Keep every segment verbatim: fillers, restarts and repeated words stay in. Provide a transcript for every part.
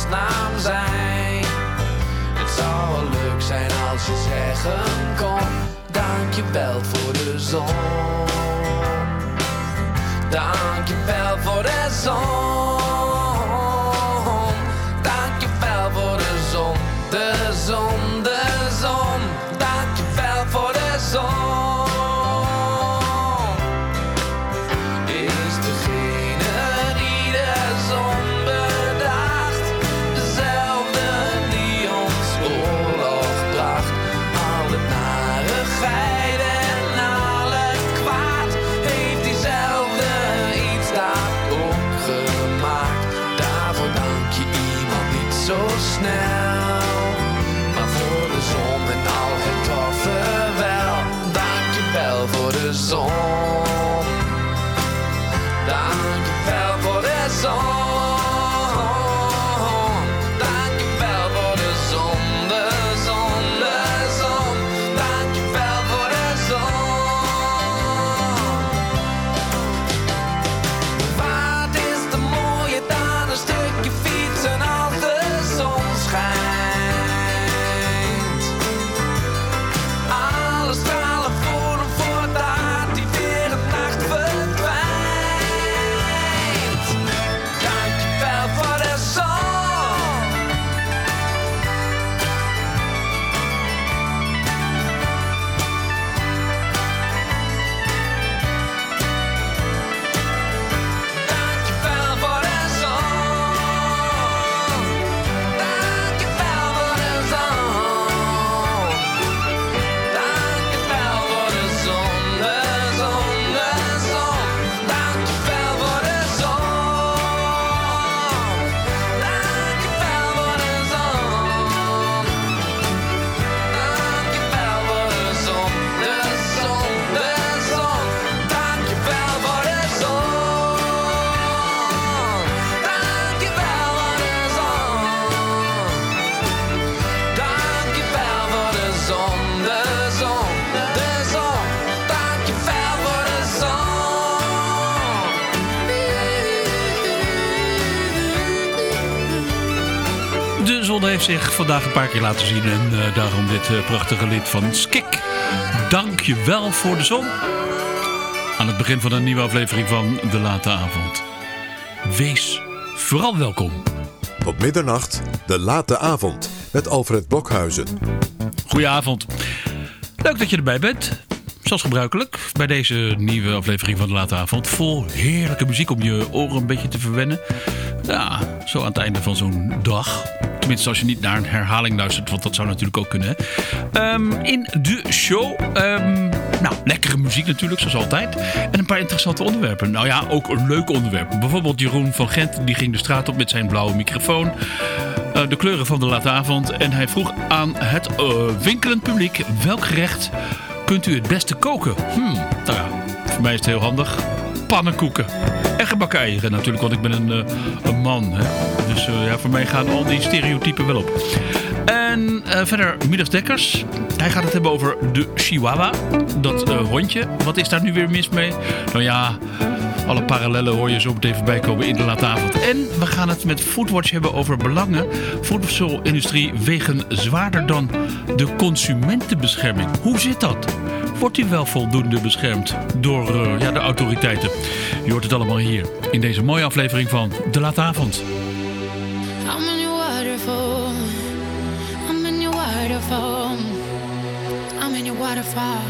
plaatsnaam zijn. Het zou wel leuk zijn als je zeggen kon, dankjewel voor de zon. Dankjewel voor de zon. Dankjewel voor de zon. De zon, de zon. Dankjewel voor de zon. Is degene die de zon bedacht, dezelfde die ons oorlog bracht. Alle narigheid en alle kwaad heeft diezelfde iets daar ook gemaakt. Daarvoor dank je iemand niet zo snel, maar voor de zon en al het toffe wel. Dankjewel voor de zon. Dankjewel voor de zon. Dankjewel voor de zon, de zon, de zon. Dankjewel voor de zon. Wat is er mooier dan een stukje fietsen als de zon schijnt? Alle stralen voor hem voordat hij weer een nacht verdwijnt. Dankjewel voor de zon. Dankjewel voor de zon. Dankjewel voor de zon. Dankjewel voor de zon, de zon, de zon. Dankjewel voor de zon. Dankjewel voor de zon. Dankjewel voor de zon, de zon, de zon. Dankjewel voor de zon. Dankjewel voor de zon. Dankjewel voor de zon, de zon, de zon. Dankjewel voor de zon. De zon heeft zich vandaag een paar keer laten zien en uh, daarom dit uh, prachtige lied van Skik. Dank je wel voor de zon. Aan het begin van een nieuwe aflevering van De Late Avond. Wees vooral welkom. Tot middernacht, De Late Avond, met Alfred Blokhuizen. Goedenavond. Leuk dat je erbij bent. Zoals gebruikelijk bij deze nieuwe aflevering van De Late Avond. Vol heerlijke muziek om je oren een beetje te verwennen. Ja, zo aan het einde van zo'n dag. Tenminste als je niet naar een herhaling luistert, want dat zou natuurlijk ook kunnen. Um, in de show, um, nou, lekkere muziek natuurlijk, zoals altijd. En een paar interessante onderwerpen. Nou ja, ook een leuke onderwerpen. Bijvoorbeeld Jeroen van Gent, die ging de straat op met zijn blauwe microfoon. Uh, de kleuren van De Late Avond. En hij vroeg aan het uh, winkelend publiek, welk gerecht kunt u het beste koken? Hmm, nou ja, voor mij is het heel handig. Pannenkoeken. En gebakken eieren natuurlijk, want ik ben een, uh, een man. Hè? Dus uh, ja, voor mij gaan al die stereotypen wel op. En uh, verder Midas Dekkers. Hij gaat het hebben over de Chihuahua. Dat uh, hondje. Wat is daar nu weer mis mee? Nou ja, alle parallellen hoor je zo meteen voorbij komen in De Late Avond. En we gaan het met Foodwatch hebben over belangen. Voedselindustrie wegen zwaarder dan de consumentenbescherming. Hoe zit dat? Wordt u wel voldoende beschermd door uh, ja, de autoriteiten? Je hoort het allemaal hier in deze mooie aflevering van De Late Avond. I'm in your waterfall. I'm in your waterfall. I'm in your waterfall.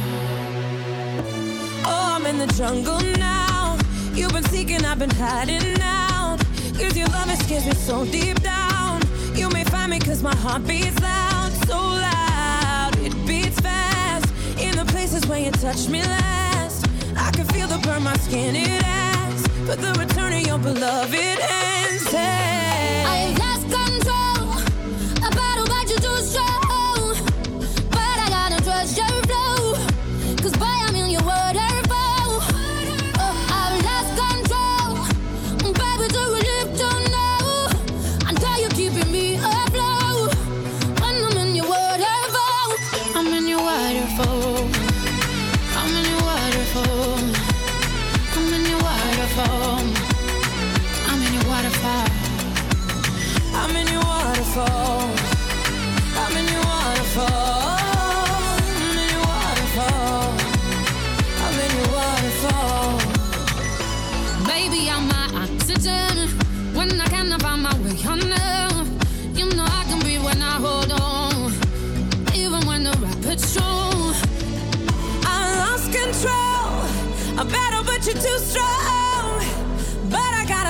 Oh, I'm in the jungle now. You've been seeking, I've been hiding out. Cause your love it scares me so deep down. You may find me cause my heart beats loud. So loud, it beats fast. In the places where you touched me last, I can feel the burn my skin it asks. But the return of your beloved ends. Hey, I lost control. A battle but you too strong. But I gotta trust your flow. Cause boy I'm in your waterfall. Oh, I've lost control. Baby do you live to know? I know you're keeping me afloat. When I'm in your waterfall. I'm in your waterfall. I'm in your waterfall. I'm in your waterfall. I'm in your waterfall.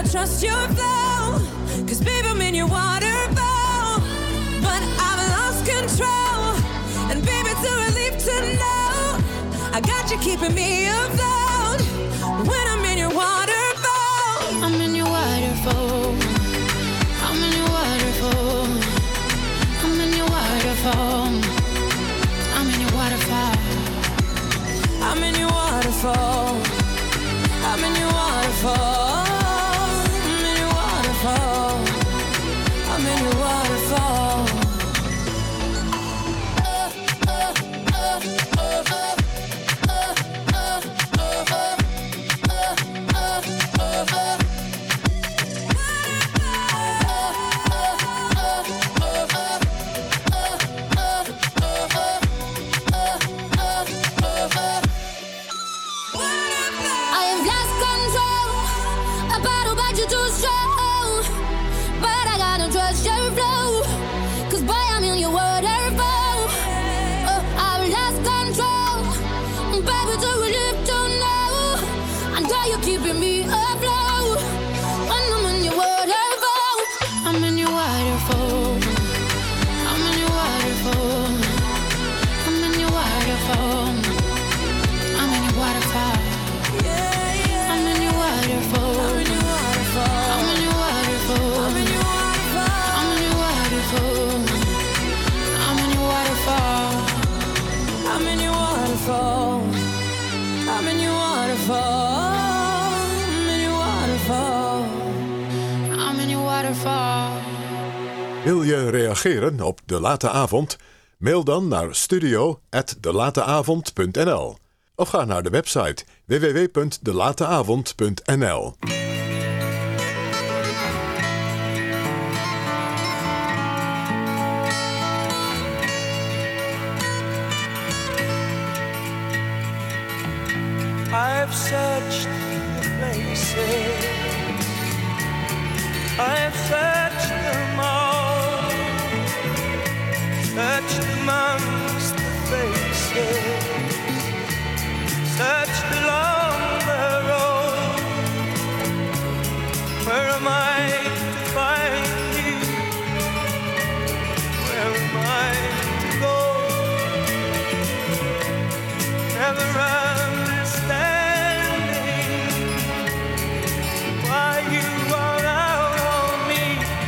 trust your flow. Cause babe, I'm in your waterfall. But I've lost control. And baby, it's a relief to know I got you keeping me afloat. When I'm in your waterfall, I'm in your waterfall. I'm in your waterfall. I'm in your waterfall. I'm in your waterfall. I'm in your waterfall. I'm in your waterfall. I'm in your waterfall. I'm in your waterfall. Keeping me afloat when I'm in your waterfall. I'm in your waterfall. I'm in your waterfall. I'm in your waterfall. I'm in your waterfall. Yeah, yeah. I'm in your waterfall. I'm in your waterfall. I'm in your waterfall. I'm in your waterfall. I'm in your waterfall. I'm in your waterfall. I'm in your waterfall. I'm in your waterfall. I'm in your waterfall. Wil je reageren op De Late Avond? Mail dan naar studio at delateavond punt n l of ga naar de website w w w punt delateavond punt n l. I've searched the places, I've searched them all, searched amongst the faces, searched along the road. Where am I to find you? Where am I to go? Never understanding why you are out on me.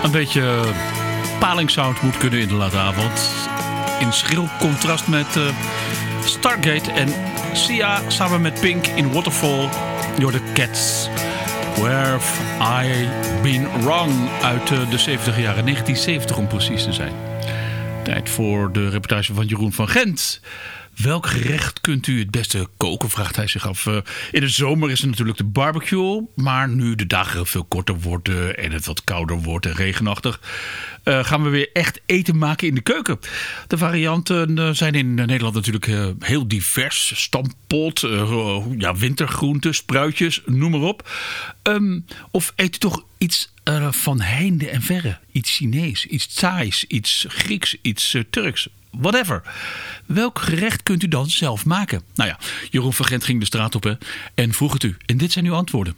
Een beetje palingsound moet kunnen in de late avond. In schril contrast met uh, Stargate en Sia samen met Pink in Waterfall. Door de Cats. Where have I been wrong? Uit uh, de zeventig jaren, negentien zeventig om precies te zijn. Tijd voor de reportage van Jeroen van Gent. Welk gerecht kunt u het beste koken, vraagt hij zich af. Uh, in de zomer is er natuurlijk de barbecue. Maar nu de dagen veel korter worden en het wat kouder wordt en regenachtig... Uh, gaan we weer echt eten maken in de keuken. De varianten uh, zijn in Nederland natuurlijk uh, heel divers. Stampot, uh, ja, wintergroenten, spruitjes, noem maar op. Um, of eet u toch iets uh, van heinde en verre? Iets Chinees, iets Thais, iets Grieks, iets uh, Turks... Whatever. Welk gerecht kunt u dan zelf maken? Nou ja, Jeroen van Gent ging de straat op hè, en vroeg het u. En dit zijn uw antwoorden.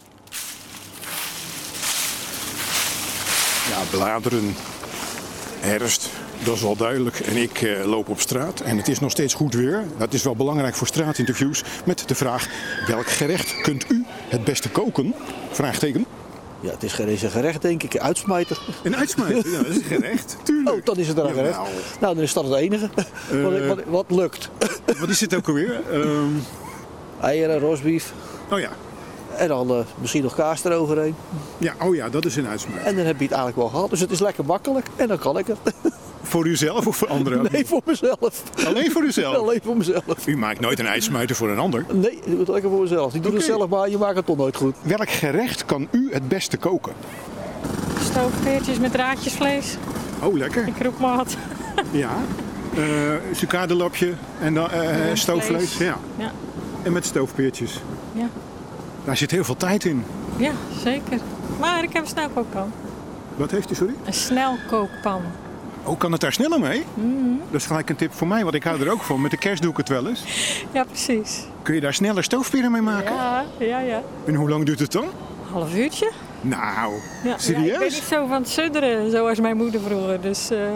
Ja, bladeren, herfst, dat is wel duidelijk. En ik uh, loop op straat en het is nog steeds goed weer. Dat is wel belangrijk voor straatinterviews. Met de vraag, welk gerecht kunt u het beste koken? Vraagteken. Ja, het is geen eens een gerecht, denk ik. Uitsmijter. Een uitsmijter? Ja, dat is een gerecht. Tuurlijk. Oh, dan is het dan een gerecht. Nou, nou, dan is dat het enige. Uh, wat, wat, wat lukt. Wat is het ook alweer? Um... Eieren, rosbief. Oh ja. En dan uh, misschien nog kaas eroverheen. Ja, oh ja, dat is een uitsmijter. En dan heb je het eigenlijk wel gehad. Dus het is lekker makkelijk. En dan kan ik het. Voor uzelf of voor anderen? Nee, voor mezelf. Alleen voor uzelf? Alleen voor mezelf. U maakt nooit een ijsmuiter voor een ander? Nee, ik doe het lekker voor mezelf. Ik doe okay. het zelf, maar je maakt het toch nooit goed. Welk gerecht kan u het beste koken? Stoofpeertjes met draadjesvlees. Oh, lekker. Ik roep maar wat. Ja. Uh, sucadelapje en dan uh, stoofvlees. Ja. Ja. En met stoofpeertjes. Ja. Daar zit heel veel tijd in. Ja, zeker. Maar ik heb een snelkookpan. Wat heeft u, sorry? Een snelkookpan. Oh, kan het daar sneller mee? Mm-hmm. Dat is gelijk een tip voor mij, want ik hou er ook van. Met de kerst doe ik het wel eens. Ja, precies. Kun je daar sneller stoofperen mee maken? Ja, ja, ja. En hoe lang duurt het dan? Half uurtje. Nou, ja, serieus? Ja, ik ben niet zo van het sudderen, zoals mijn moeder vroeger. Dus, uh...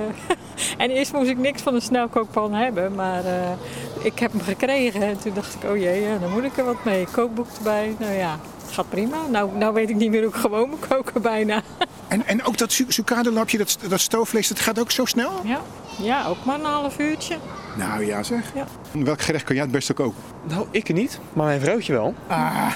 en eerst moest ik niks van een snelkookpan hebben, maar uh, ik heb hem gekregen. En toen dacht ik, oh jee, ja, dan moet ik er wat mee. Kookboek erbij, nou ja, gaat prima. Nou, nou weet ik niet meer hoe ik gewoon moet koken bijna. En, en ook dat sucadelapje, dat, dat stoofvlees, dat gaat ook zo snel? Ja, ja, ook maar een half uurtje. Nou ja zeg. Ja. Welk gerecht kan jij het beste koken? Nou, ik niet, maar mijn vrouwtje wel. Ah.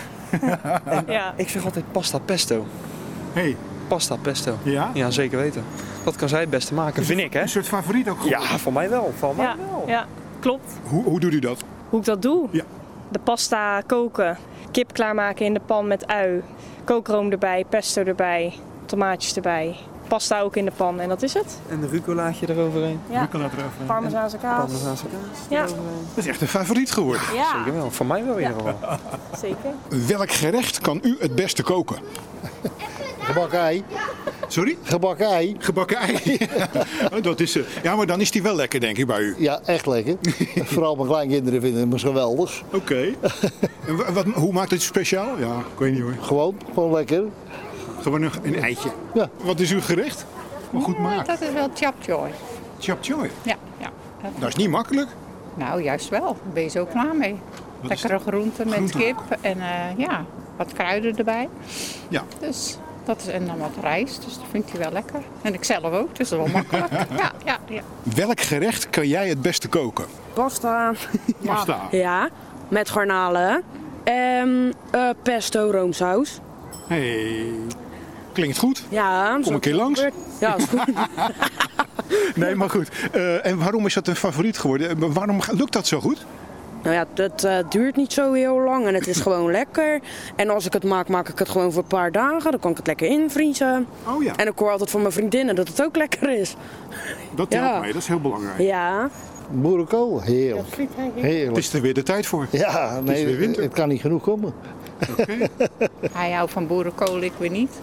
En ja. Ik zeg altijd pasta pesto. Hey. Pasta pesto. Ja? Ja, zeker weten. Dat kan zij het beste maken, vind ik hè. Een soort favoriet ook geworden? Ja, voor mij wel. Voor mij ja, wel. Ja, klopt. Hoe, hoe doet u dat? Hoe ik dat doe? Ja. De pasta koken, kip klaarmaken in de pan met ui, kookroom erbij, pesto erbij, tomaatjes erbij. Pasta ook in de pan en dat is het. En de rucolaatje eroverheen. Ja. Rucola eroverheen. Parmezaanse kaas. Parmezaanse kaas ja. eroverheen. Dat is echt een favoriet geworden. Ja. Zeker wel, voor mij wel in ieder geval. Zeker. Welk gerecht kan u het beste koken? Gebakken ei. Sorry? Gebakken ei. Gebakken ei. Oh, dat is, uh, ja, maar dan is die wel lekker, denk ik, bij u. Ja, echt lekker. Vooral mijn kleinkinderen vinden het geweldig. Oké. Okay. En wat, hoe maakt het speciaal? Ja, ik weet niet hoor. Gewoon, gewoon lekker. Gewoon een, een eitje. Ja. Wat is uw gerecht? Maar goed maakt. Dat is wel chap choy. Chap choy? Ja, ja. Dat is niet makkelijk. Nou, juist wel. Daar ben je zo klaar mee. Wat Lekkere groenten met Groenten kip ook. en uh, ja, wat kruiden erbij. Ja. Dus dat is, en dan wat rijst, dus dat vindt hij wel lekker. En ik zelf ook, dus dat is wel makkelijk. ja, ja, ja. Welk gerecht kan jij het beste koken? Pasta. Pasta? Ja, met garnalen. En uh, pesto roomsaus. Hey, klinkt goed. Ja. Kom een keer langs. Ja, is goed. Nee, maar goed. Uh, en waarom is dat een favoriet geworden? Waarom lukt dat zo goed? Nou ja, het uh, duurt niet zo heel lang en het is gewoon lekker. En als ik het maak, maak ik het gewoon voor een paar dagen. Dan kan ik het lekker invriezen. Oh ja. En ik hoor altijd van mijn vriendinnen dat het ook lekker is. Dat telt ja. mee, dat is heel belangrijk. Ja. Boerenkool, heerlijk. Heerlijk. Het is er weer de tijd voor. Ja, nee, het, het, het kan niet genoeg komen. Okay. Hij houdt van boerenkool, ik weer niet.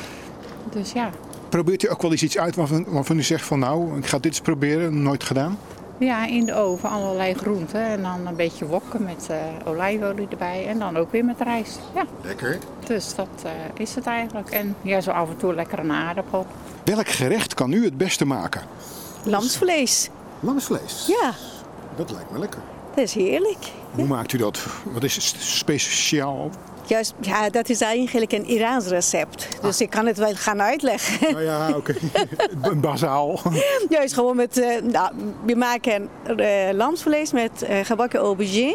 Dus ja. Probeert u ook wel eens iets uit waarvan, waarvan u zegt van nou, ik ga dit eens proberen, nooit gedaan? Ja, in de oven allerlei groenten en dan een beetje wokken met uh, olijfolie erbij en dan ook weer met rijst. Ja. Lekker. Dus dat uh, is het eigenlijk. En ja, zo af en toe lekker een aardappel. Welk gerecht kan u het beste maken? Lamsvlees. Lamsvlees? Ja. Dat lijkt me lekker. Dat is heerlijk. Hoe maakt u dat? Wat is het speciaal? Juist, ja, dat is eigenlijk een Iraans recept. Dus ah. ik kan het wel gaan uitleggen. Nou ja, oké. Okay. Bazaal. Juist gewoon met... Uh, nou, we maken uh, lamsvlees met uh, gebakken aubergine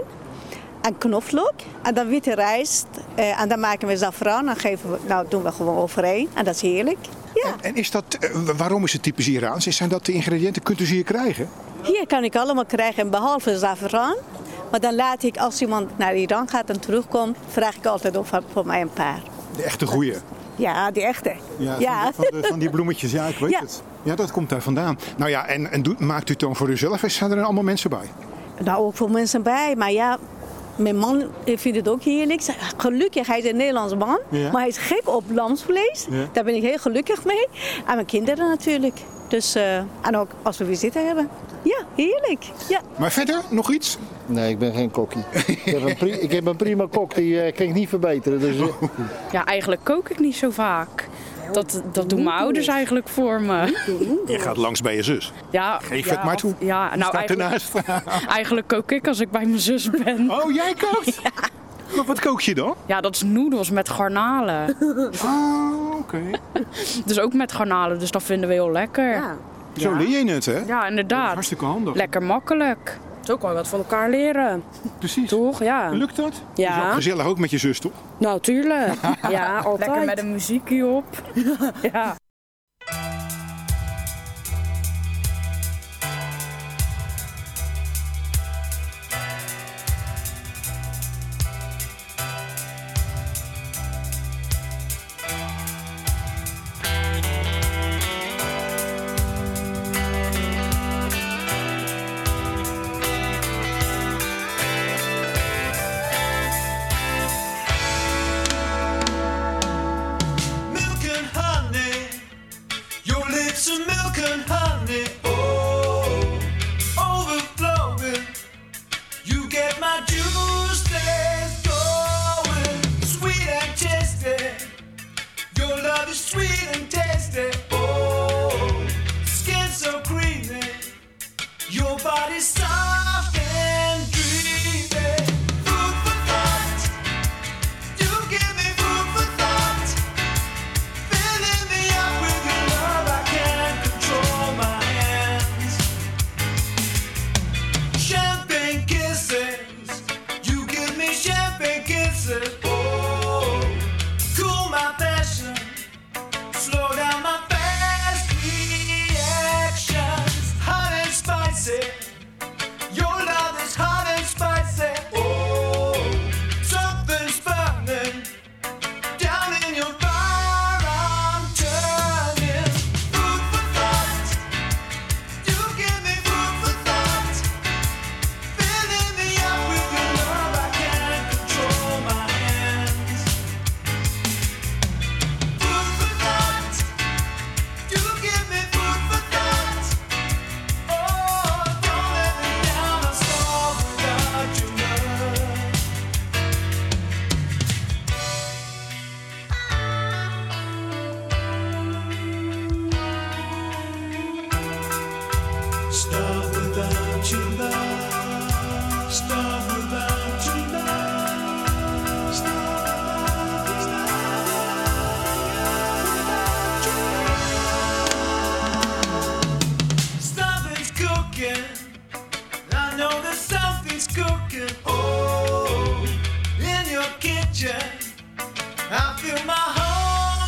en knoflook. En dan witte rijst. Uh, en dan maken we zafran. Dan geven we, nou, doen we gewoon overheen. En dat is heerlijk. Ja. En, en is dat, uh, waarom is het typisch Iraans? Zijn dat de ingrediënten? Kunt u ze hier krijgen? Hier kan ik allemaal krijgen, behalve zafran. Maar dan laat ik, als iemand naar Iran gaat en terugkomt, vraag ik altijd of voor mij een paar. De echte goeie? Ja, die echte. Ja, ja. Van, de, van, de, van die bloemetjes, ja, ik weet ja. het. Ja, dat komt daar vandaan. Nou ja, en, en doet, maakt u het dan voor uzelf? Zijn er allemaal mensen bij? Nou, ook voor mensen bij. Maar ja, mijn man vindt het ook heerlijk. Gelukkig, hij is een Nederlands man. Ja. Maar hij is gek op lamsvlees. Ja. Daar ben ik heel gelukkig mee. En mijn kinderen natuurlijk. Dus, uh, en ook als we visite hebben. Ja, heerlijk. Ja. Maar verder, nog iets? Nee, ik ben geen kokkie. ik, heb een pri- ik heb een prima kok, die uh, kan ik niet verbeteren. Dus, uh... Ja, eigenlijk kook ik niet zo vaak. Dat, dat doen mijn ouders eigenlijk voor me. Je gaat langs bij je zus? Ja. Geef ja, het maar toe. Ja, nou, eigenlijk, eigenlijk kook ik als ik bij mijn zus ben. Oh, jij kookt? Ja. Maar wat kook je dan? Ja, dat is noedels met garnalen. Oh, oké. Okay. Dus ook met garnalen, dus dat vinden we heel lekker. Ja. Zo ja. leer je het, hè? Ja, inderdaad. Hartstikke handig. Lekker makkelijk. Zo kan je wat van elkaar leren. Precies. Toch? Ja. Lukt dat? Ja. Dat is ook gezellig, ook met je zus, toch? Nou, tuurlijk. Ja, altijd. Lekker met een muziekje op. Ja.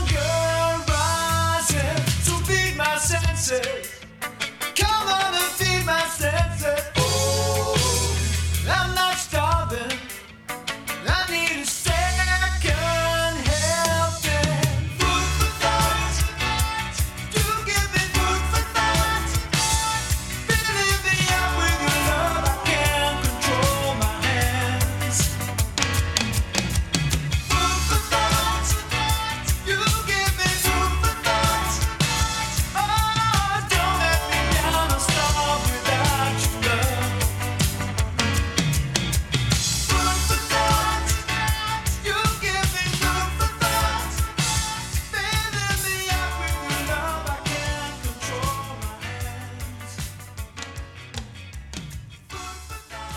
Come on and feel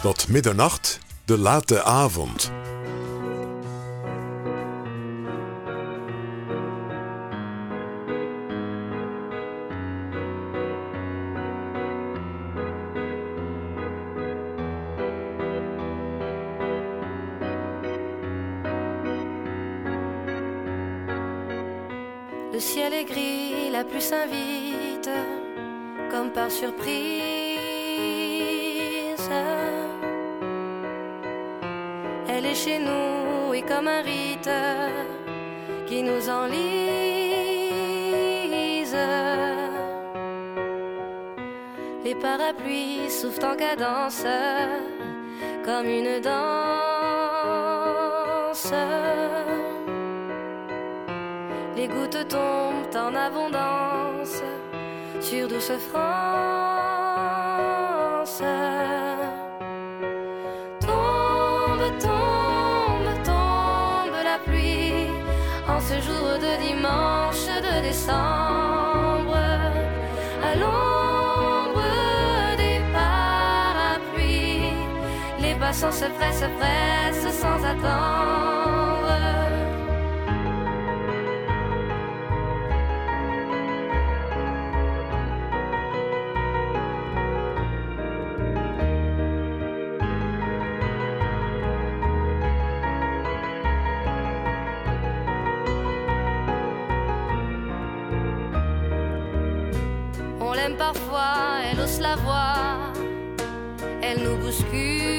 Tot middernacht, de late avond. Le ciel est gris, la pluie s'invite, comme par surprise. Elle est chez nous et comme un rite qui nous enlise. Les parapluies soufflent en cadence, comme une danse. Les gouttes tombent en abondance sur douce France. Tombe, tombe, tombe la pluie en ce jour de dimanche de décembre. À l'ombre des parapluies, les passants se pressent, pressent sans attendre. Parfois, elle hausse la voix, elle nous bouscule.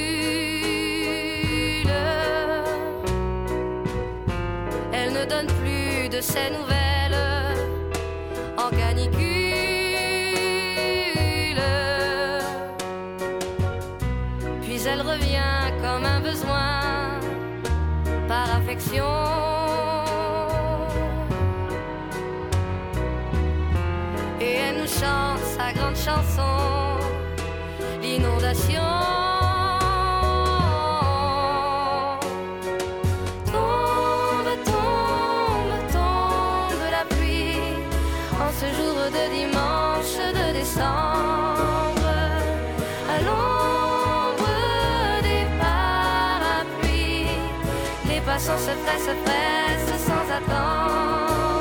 Elle ne donne plus de ses nouvelles en canicule. Puis elle revient comme un besoin par affection. Et elle nous chante sa grande chanson, l'inondation. Tombe, tombe, tombe la pluie en ce jour de dimanche de décembre. À l'ombre des parapluies, les passants se pressent, se pressent sans attendre.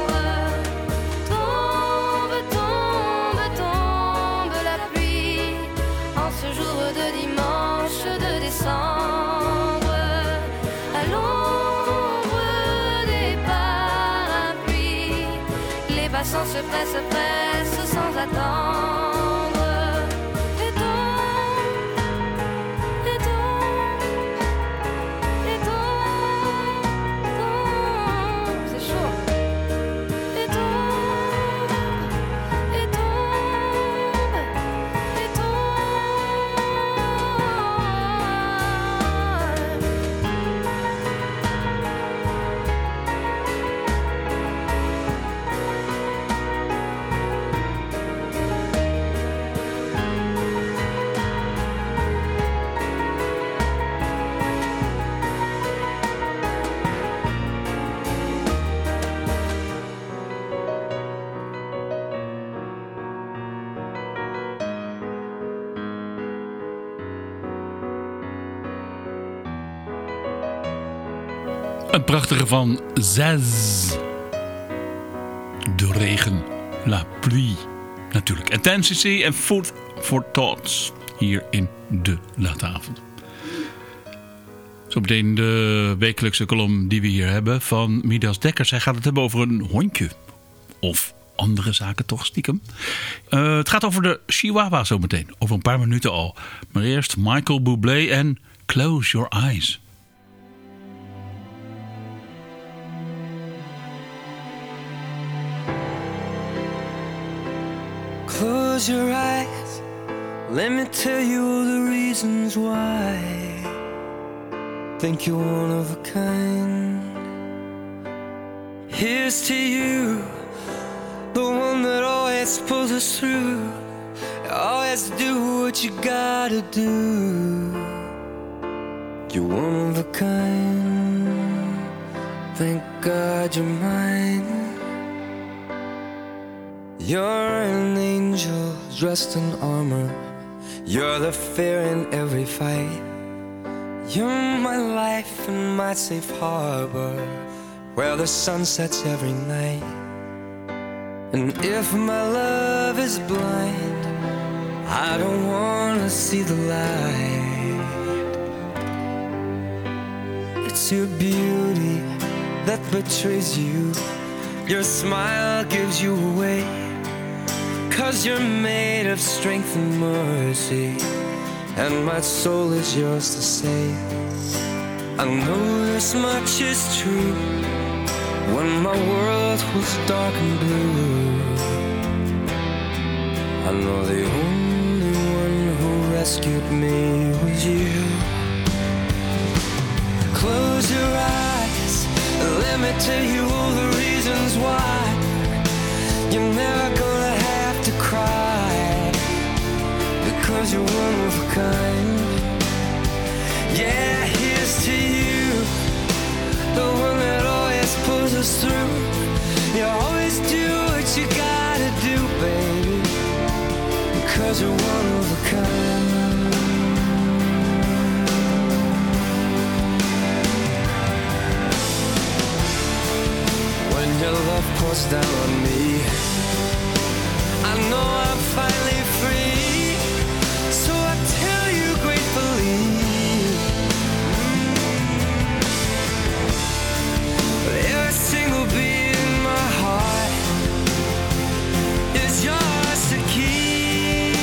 À l'ombre des parapluies, les passants se pressent, se pressent sans attendre. Et tombe, et tombe, et tombe, tombe, c'est chaud. Et tombe, et tombe, et Een prachtige van Zaz. De regen. La pluie. Natuurlijk. Intensity en Food for Thoughts. Hier in de late avond. Zo meteen de wekelijkse column die we hier hebben van Midas Dekkers. Hij gaat het hebben over een hondje. Of andere zaken toch stiekem. Uh, het gaat over de Chihuahua zo meteen. Over een paar minuten al. Maar eerst Michael Bublé en Close Your Eyes. Close your eyes, let me tell you all the reasons why. Think you're one of a kind. Here's to you, the one that always pulls us through. Always do what you gotta do. You're one of a kind. Thank God you're mine. You're an angel dressed in armor. You're the fear in every fight. You're my life and my safe harbor, where the sun sets every night. And if my love is blind, I don't wanna see the light. It's your beauty that betrays you. Your smile gives you away, 'cause you're made of strength and mercy, and my soul is yours to save. I know this much is true. When my world was dark and blue, I know the only one who rescued me was you. Close your eyes, let me tell you all the reasons why you're never gonna have to cry, because you're one of a kind. Yeah, here's to you, the one that always pulls us through. You always do what you gotta do, baby, because you're one of a kind. When your love pours down on me, I know I'm finally free, so I tell you gratefully, every single beat in my heart is yours to keep.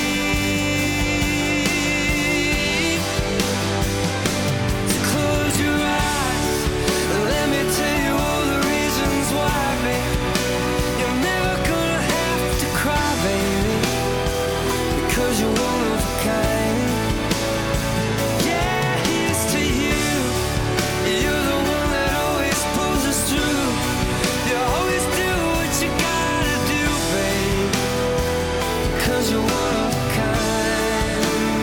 So close your eyes, let me tell you all the reasons why, baby. You're never gonna have to cry, baby, because you're one of a kind. Yeah, here's to you. You're the one that always pulls us through. You always do what you gotta do, babe, because you're one of a kind.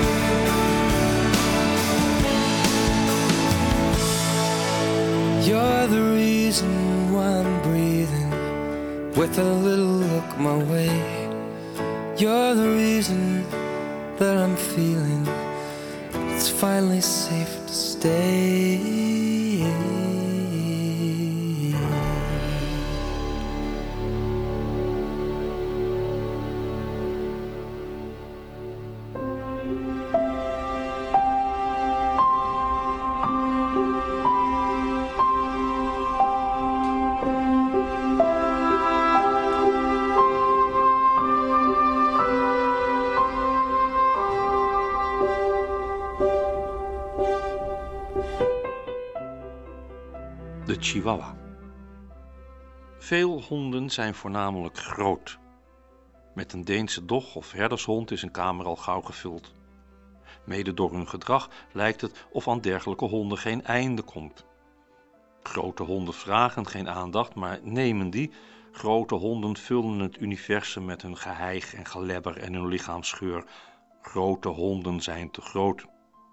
You're the reason why I'm breathing with a little look my way. You're the reason that I'm feeling it's finally safe to stay. De Chihuahua. Veel honden zijn voornamelijk groot. Met een Deense dog of herdershond is een kamer al gauw gevuld. Mede door hun gedrag lijkt het of aan dergelijke honden geen einde komt. Grote honden vragen geen aandacht, maar nemen die. Grote honden vullen het universum met hun geheig en gelebber en hun lichaamsgeur. Grote honden zijn te groot.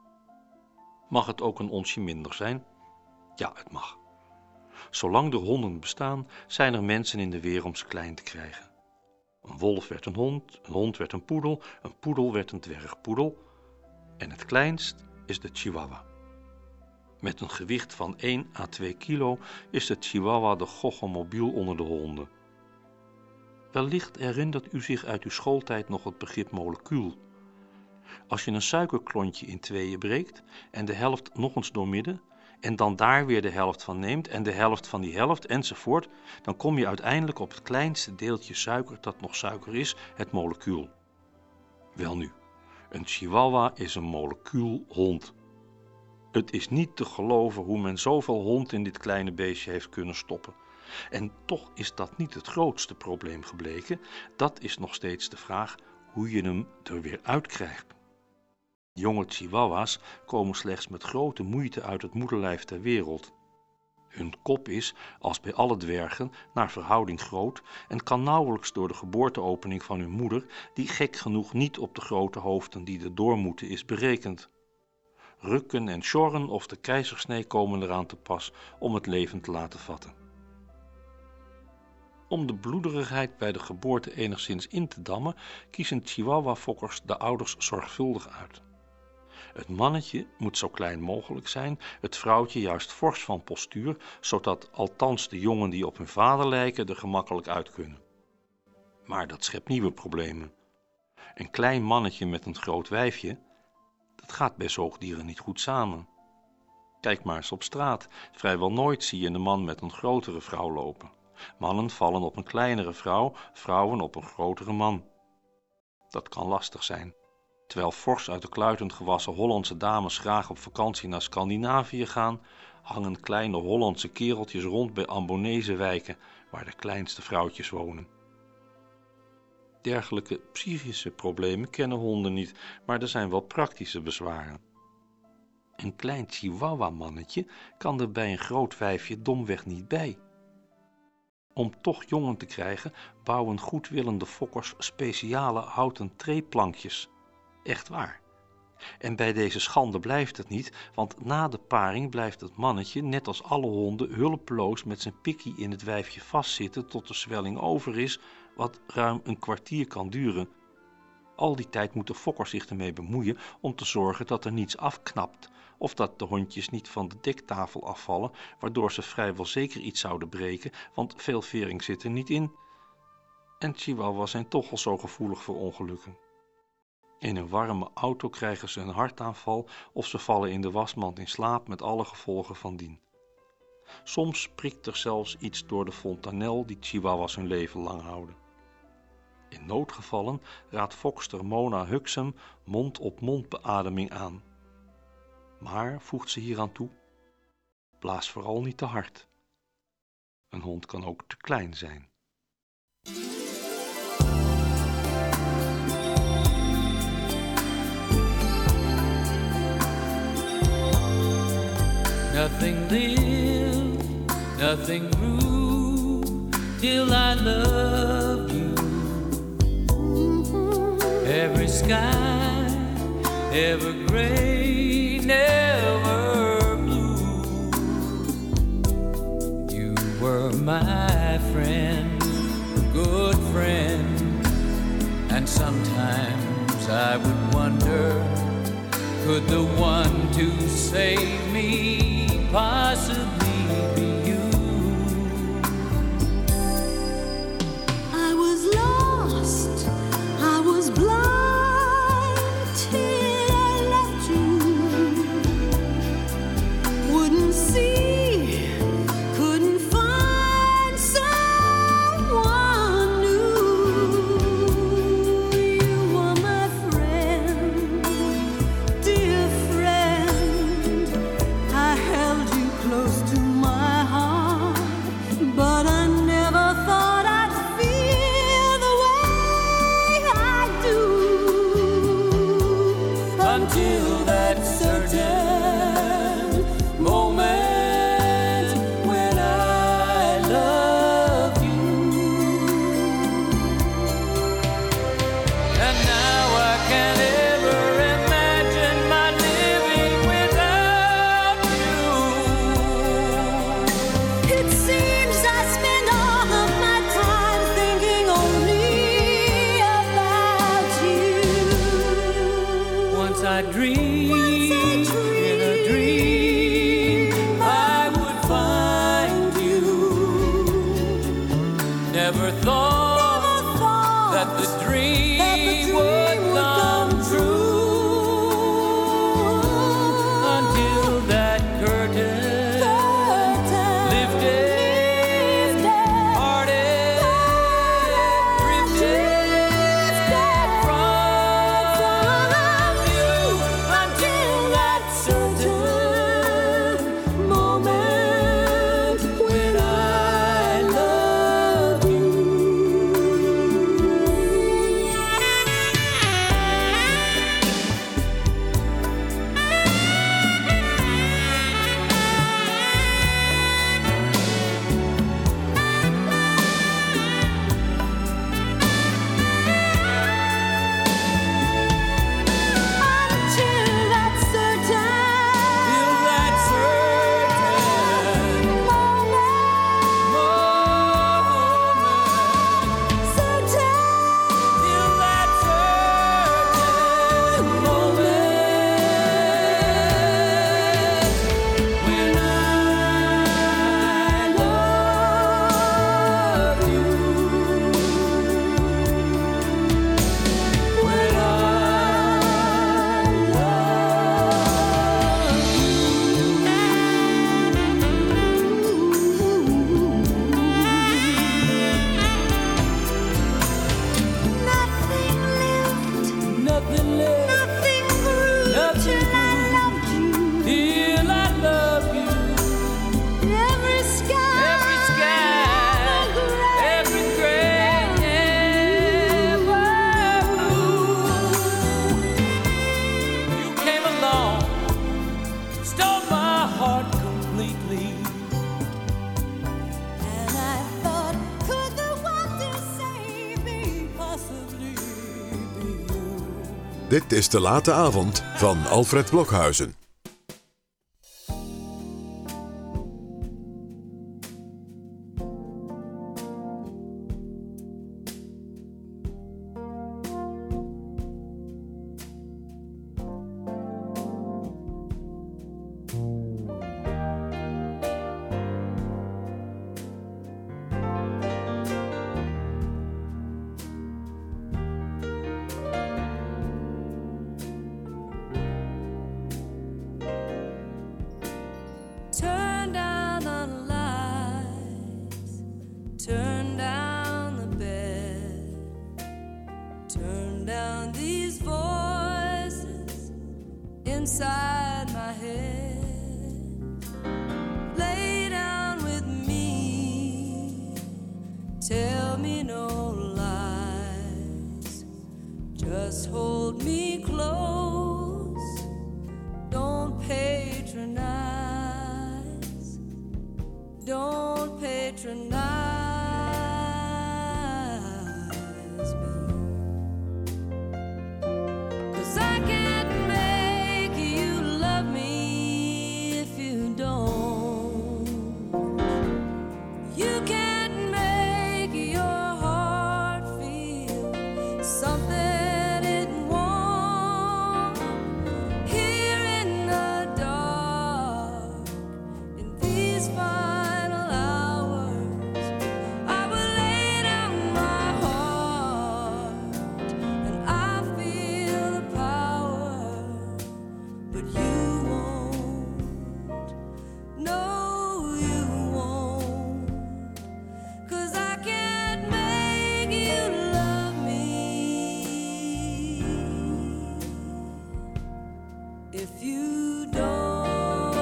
Mag het ook een onsje minder zijn? Ja, het mag. Zolang er honden bestaan, zijn er mensen in de weer om ze klein te krijgen. Een wolf werd een hond, een hond werd een poedel, een poedel werd een dwergpoedel. En het kleinst is de Chihuahua. Met een gewicht van één à twee kilo is de Chihuahua de gogomobiel onder de honden. Wellicht herinnert u zich uit uw schooltijd nog het begrip molecuul. Als je een suikerklontje in tweeën breekt en de helft nog eens doormidden, en dan daar weer de helft van neemt en de helft van die helft enzovoort, dan kom je uiteindelijk op het kleinste deeltje suiker dat nog suiker is, het molecuul. Welnu, een Chihuahua is een molecuulhond. Het is niet te geloven hoe men zoveel hond in dit kleine beestje heeft kunnen stoppen. En toch is dat niet het grootste probleem gebleken. Dat is nog steeds de vraag hoe je hem er weer uitkrijgt. Jonge Chihuahua's komen slechts met grote moeite uit het moederlijf ter wereld. Hun kop is, als bij alle dwergen, naar verhouding groot en kan nauwelijks door de geboorteopening van hun moeder, die gek genoeg niet op de grote hoofden die er door moeten is berekend. Rukken en sjorren of de keizersnee komen eraan te pas om het leven te laten vatten. Om de bloederigheid bij de geboorte enigszins in te dammen, kiezen Chihuahua-fokkers de ouders zorgvuldig uit. Het mannetje moet zo klein mogelijk zijn, het vrouwtje juist fors van postuur, zodat althans de jongen die op hun vader lijken er gemakkelijk uit kunnen. Maar dat schept nieuwe problemen. Een klein mannetje met een groot wijfje, dat gaat bij zoogdieren niet goed samen. Kijk maar eens op straat, vrijwel nooit zie je een man met een grotere vrouw lopen. Mannen vallen op een kleinere vrouw, vrouwen op een grotere man. Dat kan lastig zijn. Terwijl fors uit de kluiten gewassen Hollandse dames graag op vakantie naar Scandinavië gaan, hangen kleine Hollandse kereltjes rond bij Ambonese wijken, waar de kleinste vrouwtjes wonen. Dergelijke psychische problemen kennen honden niet, maar er zijn wel praktische bezwaren. Een klein chihuahua-mannetje kan er bij een groot wijfje domweg niet bij. Om toch jongen te krijgen, bouwen goedwillende fokkers speciale houten treeplankjes. Echt waar. En bij deze schande blijft het niet, want na de paring blijft het mannetje, net als alle honden, hulpeloos met zijn pikkie in het wijfje vastzitten tot de zwelling over is, wat ruim een kwartier kan duren. Al die tijd moet de fokker zich ermee bemoeien om te zorgen dat er niets afknapt, of dat de hondjes niet van de dektafel afvallen, waardoor ze vrijwel zeker iets zouden breken, want veel vering zit er niet in. En chihuahuas zijn toch al zo gevoelig voor ongelukken. In een warme auto krijgen ze een hartaanval of ze vallen in de wasmand in slaap met alle gevolgen van dien. Soms prikt er zelfs iets door de fontanel die chihuahuas hun leven lang houden. In noodgevallen raadt fokster Mona Huxham mond-op-mond beademing aan. Maar, voegt ze hieraan toe, blaas vooral niet te hard. Een hond kan ook te klein zijn. Nothing lived, nothing grew, till I loved you. Every sky, ever gray, never blue. You were my friend, good friend, and sometimes I would wonder, could the one to save me possibly be you? I was lost, I was blind till I left you. Wouldn't see, couldn't find someone new. You were my friend, dear friend. I held you close to my heart, but I never thought I'd feel the way I do until that certain moment when I love you. And now I can't ever imagine my living without you. It seems I spend all of my time thinking only about you. Once I dreamed, in a dream, I would find you. Never thought that the dream would come true until that curtain lifted, parted, drifted from you until that certain moment when I love you. Dit is De Late Avond van Alfred Blokhuizen. Turn down the lights, turn down the bed, turn down these voices inside my head. Lay down with me, tell me no lies, just hold me close, don't patronize. Don't patronize me, 'cause I can't make you love me if you don't. You can't make your heart feel something it won't. Here in the dark, in these fire if you don't.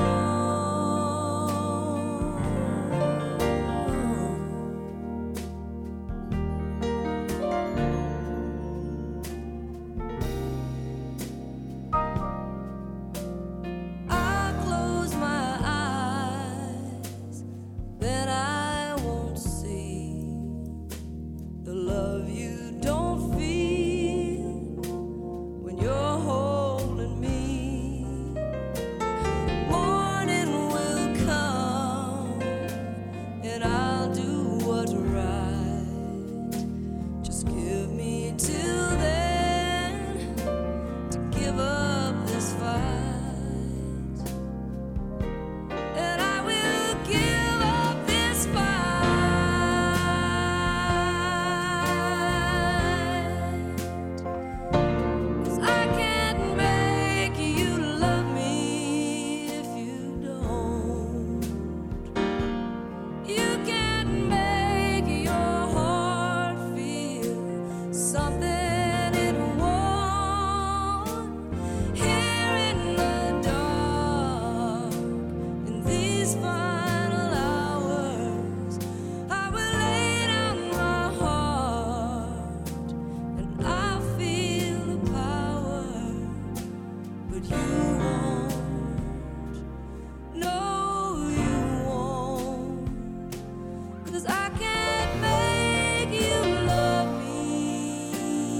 I close my eyes, then I won't see the love you don't feel when you're holding me. I can't make you love me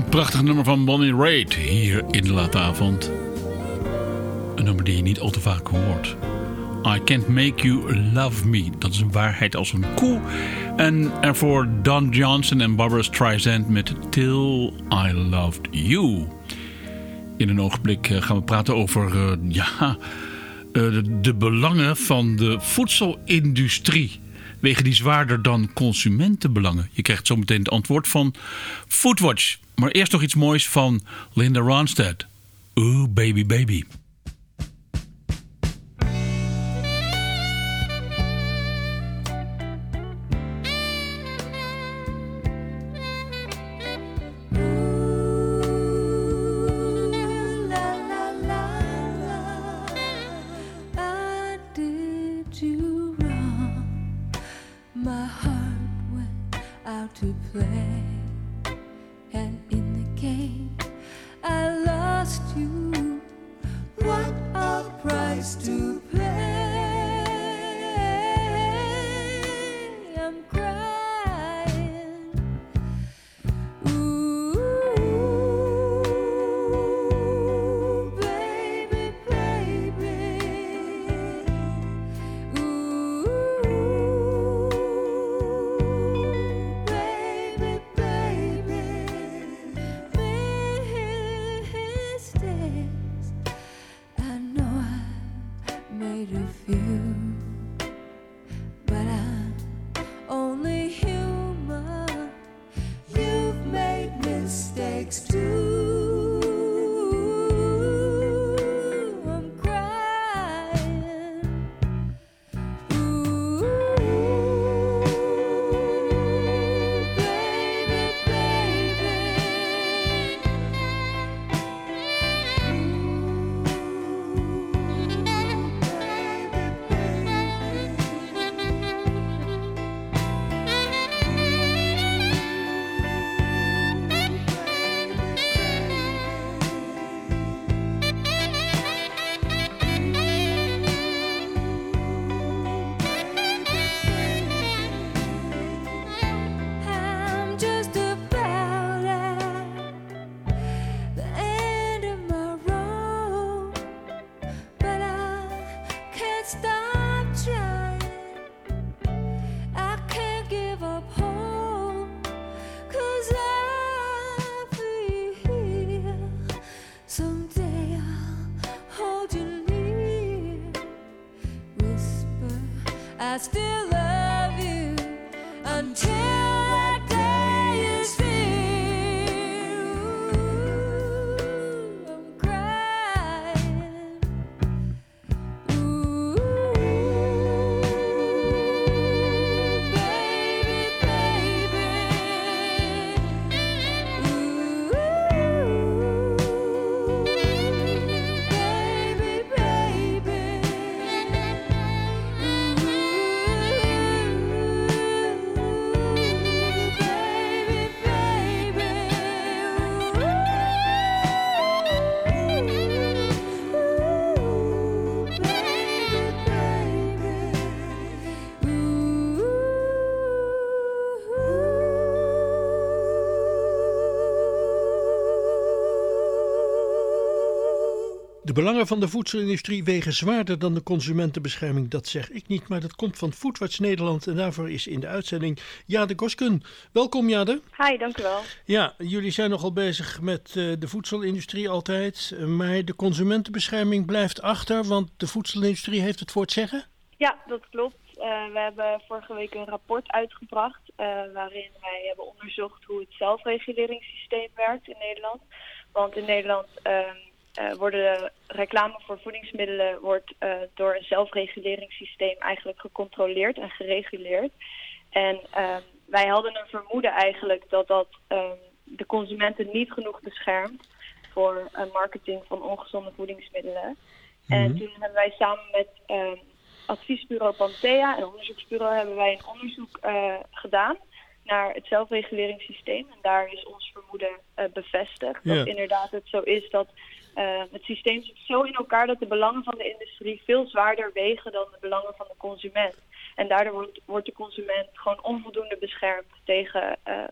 Prachtig nummer van Bonnie Raitt hier in de late avond. Een nummer die je niet al te vaak hoort. I Can't Make You Love Me. Dat is een waarheid als een koe. En ervoor Don Johnson en Barbra Streisand met Till I Loved You. In een ogenblik gaan we praten over uh, ja, uh, de, de belangen van de voedselindustrie. Wegen die zwaarder dan consumentenbelangen. Je krijgt zometeen het antwoord van Foodwatch. Maar eerst nog iets moois van Linda Ronstadt. Ooh, baby, baby. To play, and in the game I lost you. What a price to pay! I'm crying. Ooh, baby, baby. Ooh. Made a few, but I'm only human. You've made mistakes too. I'm crying. Ooh, baby, baby. I'm just about at the end of my road, but I can't stop trying. I can't give up hope, 'cause I feel someday I'll hold you near, whisper I still love you until that day is here. Ooh, I'm crying. Ooh, baby, baby. Ooh, baby, baby. De belangen van de voedselindustrie wegen zwaarder dan de consumentenbescherming. Dat zeg ik niet, maar dat komt van Foodwatch Nederland. En daarvoor is in de uitzending Jade Goskun. Welkom Jade. Hi, dank u wel. Ja, jullie zijn nogal bezig met uh, de voedselindustrie altijd. Uh, maar de consumentenbescherming blijft achter, want de voedselindustrie heeft het voor het zeggen? Ja, dat klopt. Uh, we hebben vorige week een rapport uitgebracht uh, waarin wij hebben onderzocht hoe het zelfreguleringssysteem werkt in Nederland. Want in Nederland uh, uh, worden de reclame voor voedingsmiddelen wordt, uh, door een zelfreguleringssysteem eigenlijk gecontroleerd en gereguleerd. En uh, wij hadden een vermoeden eigenlijk dat dat uh, de consumenten niet genoeg beschermt voor uh, marketing van ongezonde voedingsmiddelen. Mm-hmm. En toen hebben wij samen met uh, adviesbureau Panthea en onderzoeksbureau hebben wij een onderzoek uh, gedaan naar het zelfreguleringssysteem. En daar is ons vermoeden uh, bevestigd. Ja. Dat inderdaad het zo is dat uh, het systeem zit zo in elkaar dat de belangen van de industrie veel zwaarder wegen dan de belangen van de consument. En daardoor wordt, wordt de consument gewoon onvoldoende beschermd tegen uh,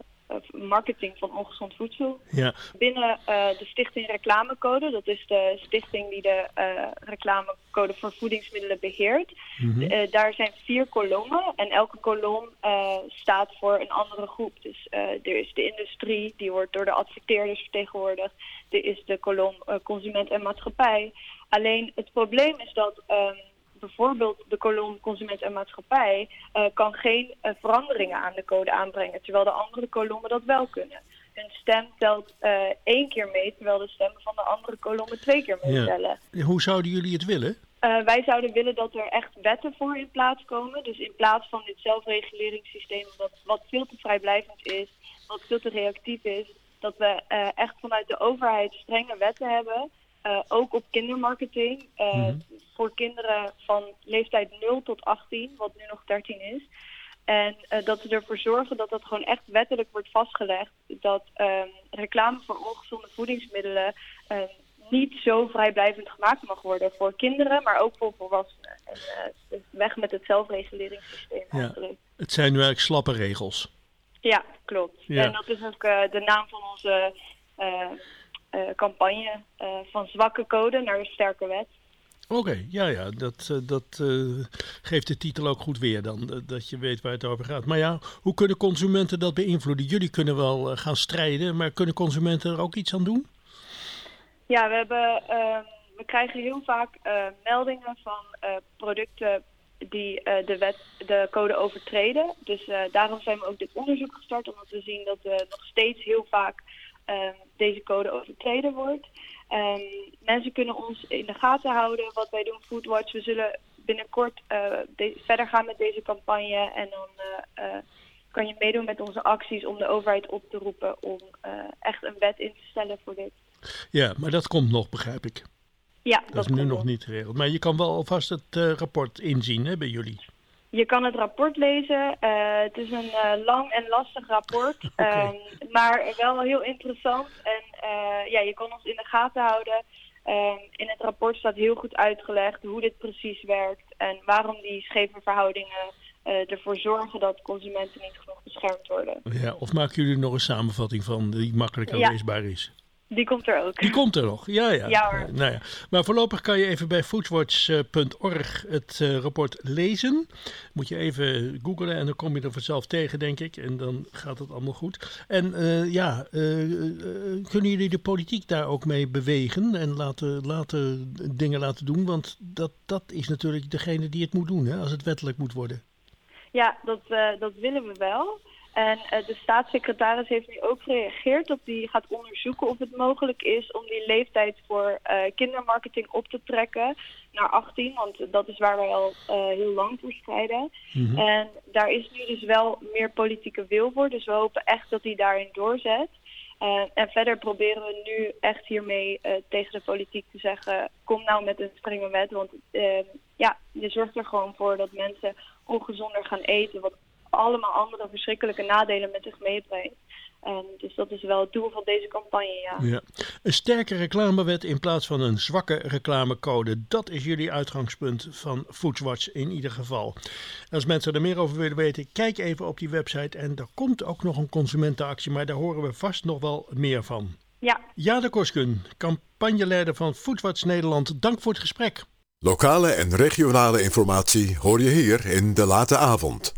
marketing van ongezond voedsel. Ja. Binnen uh, de Stichting Reclamecode, dat is de stichting die de uh, reclamecode voor voedingsmiddelen beheert. Mhm. Uh, daar zijn vier kolommen en elke kolom uh, staat voor een andere groep. Dus uh, er is de industrie, die wordt door de adverteerders vertegenwoordigd. Er is de kolom uh, consument en maatschappij. Alleen het probleem is dat um, bijvoorbeeld de kolom consument en maatschappij uh, kan geen uh, veranderingen aan de code aanbrengen, terwijl de andere kolommen dat wel kunnen. Hun stem telt uh, één keer mee, terwijl de stemmen van de andere kolommen twee keer meetellen. Ja. Hoe zouden jullie het willen? Uh, wij zouden willen dat er echt wetten voor in plaats komen. Dus in plaats van dit zelfreguleringssysteem dat, wat veel te vrijblijvend is, wat veel te reactief is, dat we uh, echt vanuit de overheid strenge wetten hebben. Uh, ook op kindermarketing. Uh, mm-hmm. Voor kinderen van leeftijd nul tot achttien, wat nu nog dertien is. En uh, dat we ervoor zorgen dat dat gewoon echt wettelijk wordt vastgelegd. Dat um, reclame voor ongezonde voedingsmiddelen um, niet zo vrijblijvend gemaakt mag worden voor kinderen, maar ook voor volwassenen. En uh, dus weg met het zelfreguleringssysteem. Ja. Het zijn nu eigenlijk slappe regels. Ja, klopt. Ja. En dat is ook uh, de naam van onze uh, uh, campagne. Uh, van zwakke code naar een sterke wet. Oké, okay, ja, ja, dat, uh, dat uh, geeft de titel ook goed weer dan, uh, dat je weet waar het over gaat. Maar ja, hoe kunnen consumenten dat beïnvloeden? Jullie kunnen wel uh, gaan strijden, maar kunnen consumenten er ook iets aan doen? Ja, we, hebben, uh, we krijgen heel vaak uh, meldingen van uh, producten die uh, de, wet, de code overtreden. Dus uh, daarom zijn we ook dit onderzoek gestart, omdat we zien dat uh, nog steeds heel vaak uh, deze code overtreden wordt. Um, mensen kunnen ons in de gaten houden wat wij doen, Foodwatch. We zullen binnenkort uh, de, verder gaan met deze campagne en dan uh, uh, kan je meedoen met onze acties om de overheid op te roepen om uh, echt een wet in te stellen voor dit. Ja, maar dat komt nog, begrijp ik. Ja, dat, dat is nu nog nog niet geregeld. Maar je kan wel alvast het uh, rapport inzien, hè, bij jullie. Je kan het rapport lezen. Uh, het is een uh, lang en lastig rapport, okay. um, maar wel heel interessant. En uh, ja, je kan ons in de gaten houden. Um, in het rapport staat heel goed uitgelegd hoe dit precies werkt en waarom die scheve verhoudingen uh, ervoor zorgen dat consumenten niet genoeg beschermd worden. Ja, of maken jullie er nog een samenvatting van die makkelijk ja. leesbaar is? Die komt er ook. Die komt er nog, ja, ja. Ja hoor. Nou ja. Maar voorlopig kan je even bij foodwatch punt org het uh, rapport lezen. Moet je even googlen en dan kom je er vanzelf tegen, denk ik. En dan gaat het allemaal goed. En uh, ja, uh, uh, kunnen jullie de politiek daar ook mee bewegen en laten, laten dingen laten doen? Want dat, dat is natuurlijk degene die het moet doen, hè, als het wettelijk moet worden. Ja, dat, uh, dat willen we wel. En uh, de staatssecretaris heeft nu ook gereageerd op die gaat onderzoeken of het mogelijk is om die leeftijd voor uh, kindermarketing op te trekken naar achttien. Want dat is waar wij al uh, heel lang voor strijden. Mm-hmm. En daar is nu dus wel meer politieke wil voor. Dus we hopen echt dat hij daarin doorzet. Uh, en verder proberen we nu echt hiermee uh, tegen de politiek te zeggen, kom nou met een strenge wet. Want uh, ja, je zorgt er gewoon voor dat mensen ongezonder gaan eten, wat allemaal andere verschrikkelijke nadelen met zich meebrengt. Um, dus dat is wel het doel van deze campagne, ja. ja. Een sterke reclamewet in plaats van een zwakke reclamecode. Dat is jullie uitgangspunt van Foodwatch in ieder geval. Als mensen er meer over willen weten, kijk even op die website. En er komt ook nog een consumentenactie, maar daar horen we vast nog wel meer van. Ja. Jade Koskun, campagneleider van Foodwatch Nederland. Dank voor het gesprek. Lokale en regionale informatie hoor je hier in De Late Avond.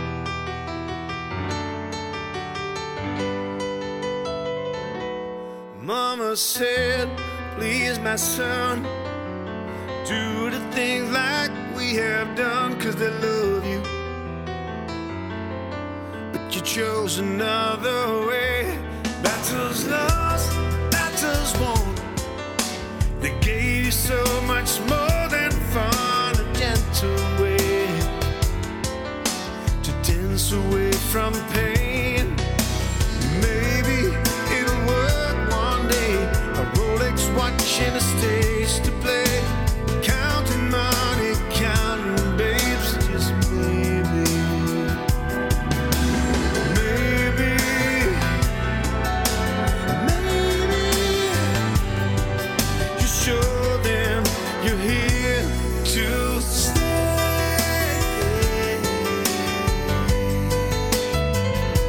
Mama said, please my son, do the things like we have done, cause they love you. But you chose another way. Battles lost, battles won. They gave you so much more than fun. A gentle way to dance away from pain. Maybe it'll work one day. A Rolex watch and a stage to play. Counting money, counting babes, just maybe. Maybe, maybe you show them you're here to stay.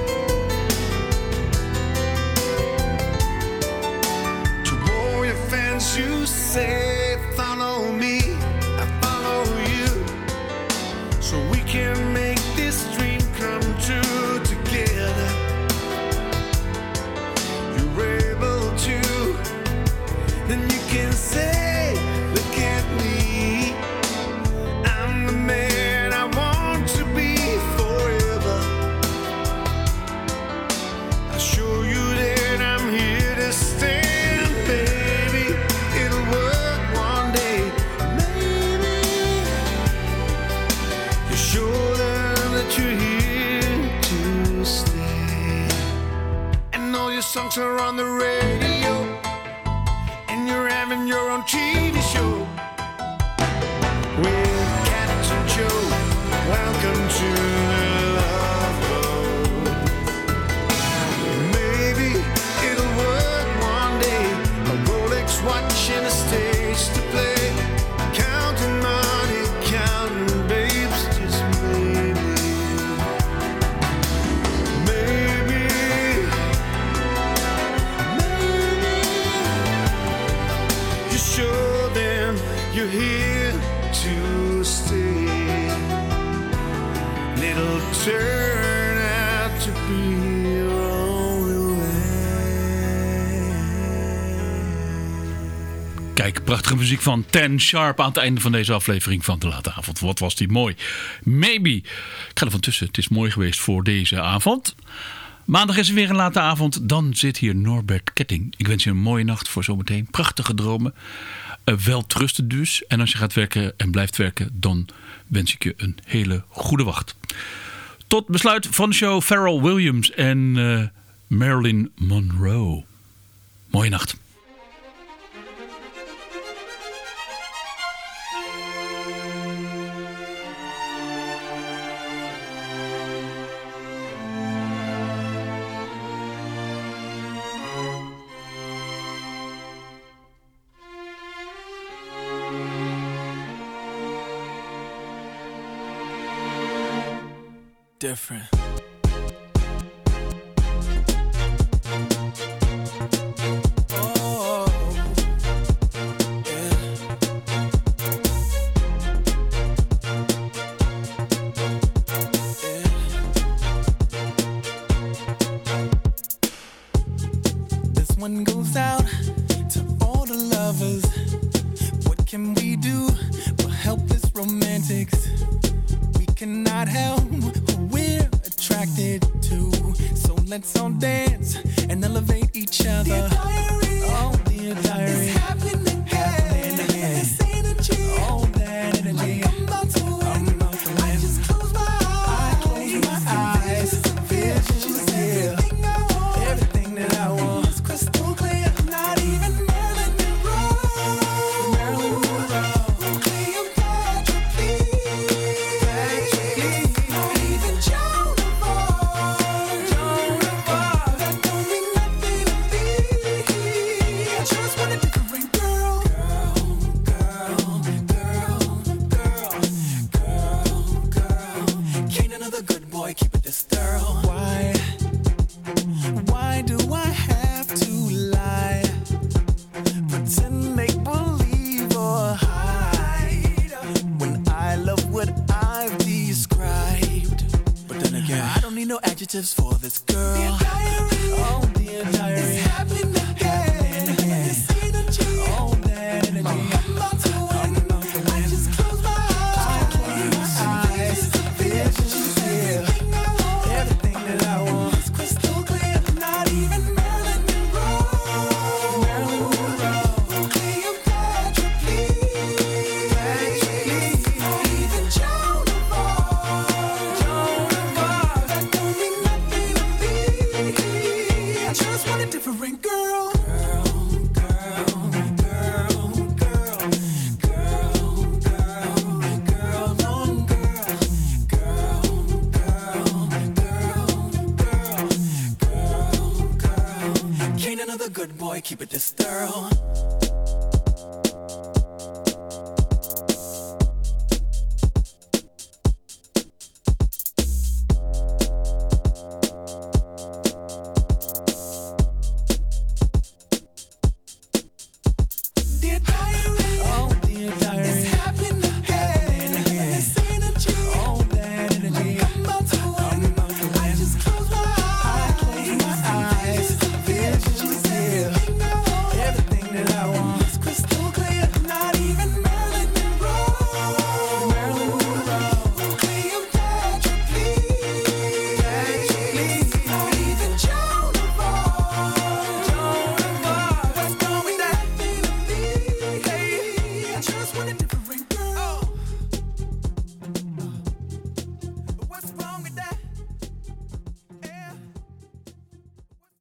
songs are on the radio, and you're having your own T V show with Captain Joe. Welcome to the Love Boat. Maybe it'll work one day. A Rolex watch and a stage to play. Counting money, counting babes, just maybe. Maybe, maybe you show them you're here to stay. It'll turn out to be your only way. Kijk, prachtige muziek van Ten Sharp aan het einde van deze aflevering van De Late Avond. Wat was die mooi. Maybe. Ik ga er van tussen. Het is mooi geweest voor deze avond. Maandag is er weer een late avond. Dan zit hier Norbert Ketting. Ik wens je een mooie nacht voor zometeen. Prachtige dromen. Uh, wel trusten dus. En als je gaat werken en blijft werken, dan wens ik je een hele goede wacht. Tot besluit van de show Pharrell Williams en uh, Marilyn Monroe. Mooie nacht. Different. Oh, yeah. Yeah. This one goes out to all the lovers. What can we do? We're helpless romantics. We cannot help who we're attracted to. So let's all dance and elevate each other. Dear diary, oh dear diary, it's happening again. Happening again. This energy, oh that energy. I'm about to win. I'm about to win. I just close my eyes. I close my eyes. This is a vision. Everything I want. Everything that I want. It's crystal clear. Not even Marilyn Monroe. Marilyn Monroe. Cleopatra, please. Not even Joan of Arc. Joan of Arc. That don't mean nothing to me. I just want a different girl. Girl, girl, girl, girl, girl, girl. Can't another good boy keep it this thorough? Why? Why do I have to lie? Pretend, make believe or hide when I love what I've described. But then again, I don't need no adjectives for this girl. Dear diary, oh dear diary, it's happening again. This energy, oh that energy. I'm about to win. I just close my eyes. I close my eyes. This is a vision. Everything I want. Everything that I want. It's crystal clear. Not even Marilyn Monroe. Marilyn Monroe. Cleopatra, please. Not even Joan of Arc. Joan of Arc. That don't mean nothing to me. I just want a different girl. Girl, girl, girl, girl, girl, girl, girl, long girl, girl, girl, girl, girl, girl, girl. Can't another good boy keep it this thorough?